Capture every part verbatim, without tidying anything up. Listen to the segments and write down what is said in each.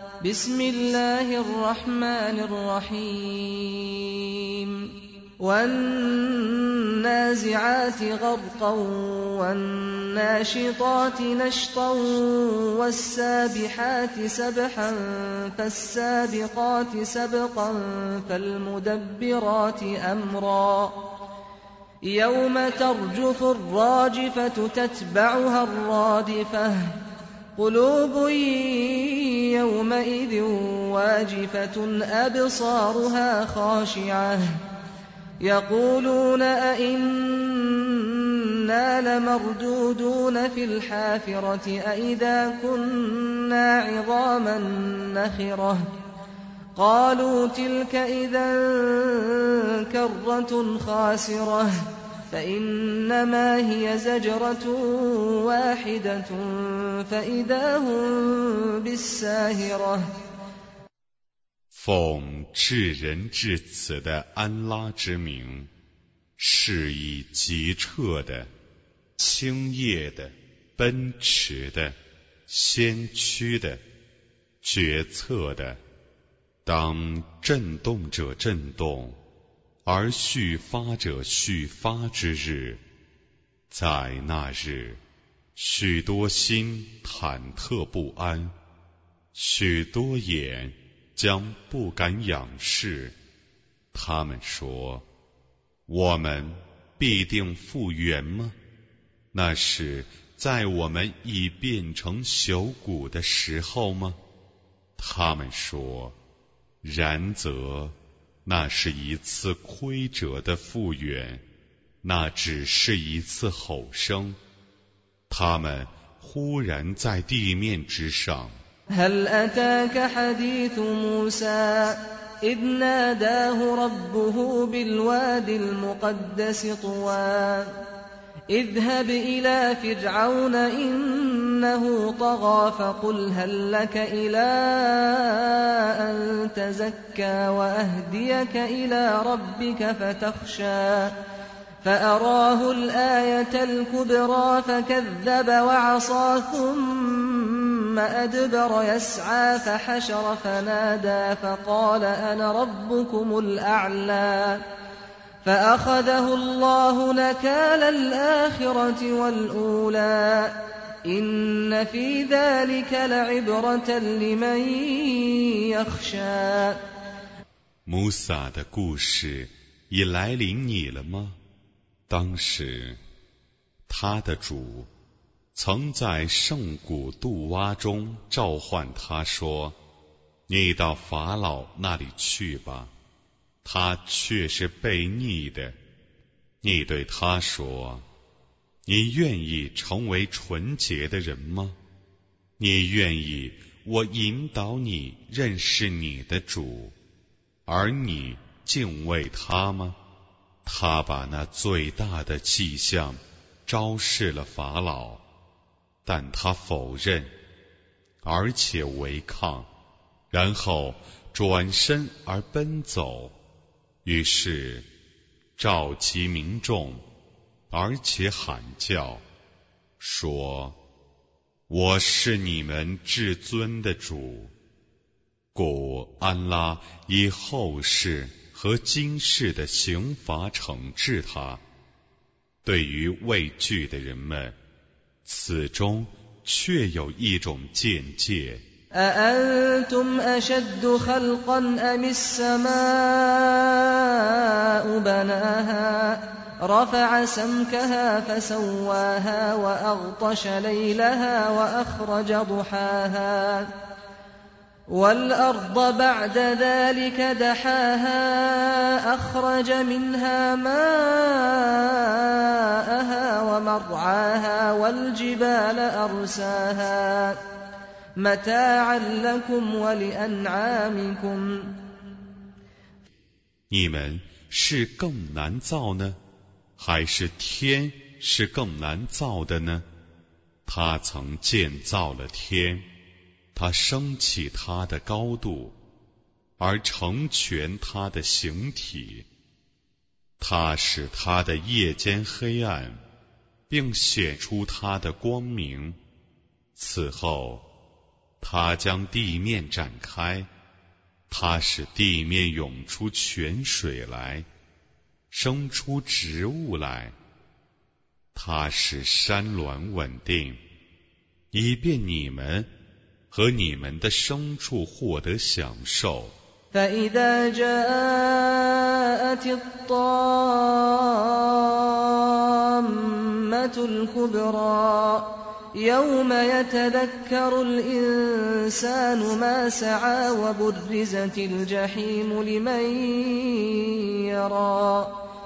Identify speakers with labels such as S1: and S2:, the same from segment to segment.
S1: بسم الله الرحمن الرحيم والنازعات غرقا والناشطات نشطا والسابحات سبحا فالسابقات سبقا فالمدبرات أمرا يوم ترجف الراجفة تتبعها الرادفة قلوب يومئذ واجفة أبصارها خاشعة يقولون أئنا لمردودون في الحافرة أئذا كنا عظاما نخرة قالوا تلك إذا كرة خاسرة فإنما هي زجرة واحدة فإذا هم بالساهرة
S2: 奉至仁至慈的安拉之名，是以极彻的、清叶的、奔驰的、先驱的、决策的，当震动者震动，而续发者续发之日，在那日，许多心忐忑不安，许多眼将不敢仰视。他们说：我们必定复原吗？那是在我们已变成朽骨的时候吗？他们说：然则那是一次亏折的复原，那只是一次吼声。他们忽然在地面之上。
S1: هل أتاك حديث موسى إذ ناداه ربه بالواد المقدس طوى اذهب إلى فرعون إنه طغى فقل هل لك إلى أن تزكى وأهديك إلى ربك فتخشى فأراه الآية الكبرى فكذب وعصى ثم أدبر يسعى فحشر فنادى فقال أنا ربكم الأعلى فأخذه الله نكال الآخرة والأولى إن في ذلك لعبرة لمن يخشى
S2: 穆萨的故事已来临你了吗？当时，他的主曾在圣谷杜洼中召唤他说：你到法老那里去吧，他却是悖逆的。你对他说：你愿意成为纯洁的人吗？你愿意我引导你认识你的主，而你敬畏他吗？他把那最大的迹象昭示了法老，但他否认，而且违抗，然后转身而奔走。于是召集民众，而且喊叫，说：我是你们至尊的主。故安拉以后世和今世的刑罚惩治他。对于畏惧的人们，此中确有一种见解。
S1: أأنتم أشد خلقا أم السماء بناها رفع سمكها فسواها وأغطش ليلها وأخرج ضحاها والأرض بعد ذلك دحاها أخرج منها ماءها ومرعاها والجبال أرساها متاعا لكم ولأنعامكم
S2: 你们是更难造呢，还是天是更难造的呢？他曾建造了天，他升起它的高度，而成全它的形体。他使它的夜间黑暗，并显出它的光明。此后他将地面展开，他使地面涌出泉水来，生出植物来，他使山峦稳定，以便你们和你们的牲畜获得享受。
S1: فإذا جاءت الطامة الكبرى يوم يتذكر الإنسان ما سعى وبرزت الجحيم لمن يرى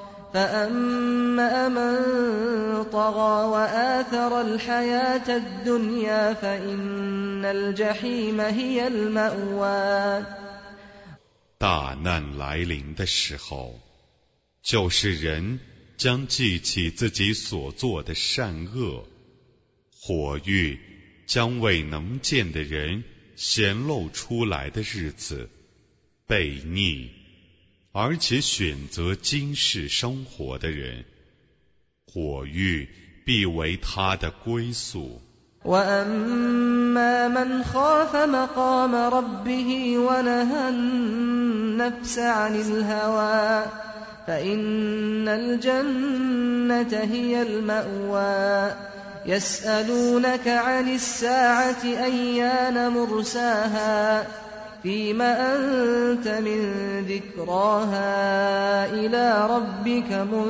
S1: فأما من طغى وآثر الحياة الدنيا فإن الجحيم هي المأوى。
S2: 大难来临的时候，就是人将记起自己所做的善恶，火狱将为能见的人显露出来的日子，悖逆而且选择今世生活的人，火狱必为他的归宿。
S1: وَأَمَّا مَنْ خَافَ مَقَامَ رَبِّهِ وَنَهَى النَّفْسَ عَنِ الْهَوَى فَإِنَّ الْجَنَّةَ هِيَ الْمَأْوَى يَسْأَلُونَكَ عَنِ السَّاعَةِ أَيَّانَ مُرْسَاهَا فِيمَ أَنْتَ مِنْ ذِكْرَاهَا إِلَى رَبِّكَ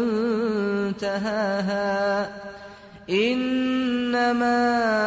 S1: مُنْتَهَاهَا إِنَّمَا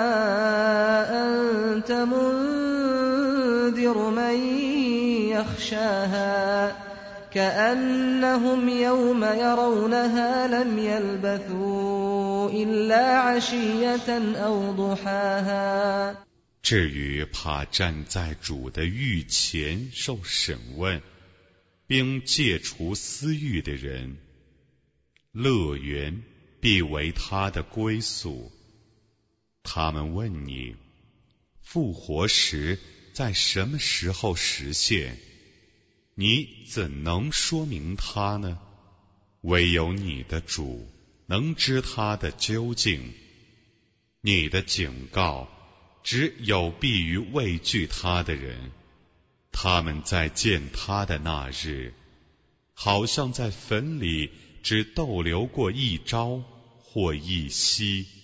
S1: أَنْتَ مُنْذِرُ مَنْ يَخْشَاهَا كَأَنَّهُمْ يَوْمَ يَرَوْنَهَا لَمْ يَلْبَثُوا إِلَّا عَشِيَّةً أَوْ ضُحَاهَا。
S2: 至于怕站在主的御前受审问，并戒除私欲的人，乐园必为他的归宿。他们问你，复活时在什么时候实现？你怎能说明它呢？唯有你的主能知它的究竟。你的警告只有必于畏惧他的人，他们在见他的那日，好像在坟里只逗留过一朝或一夕。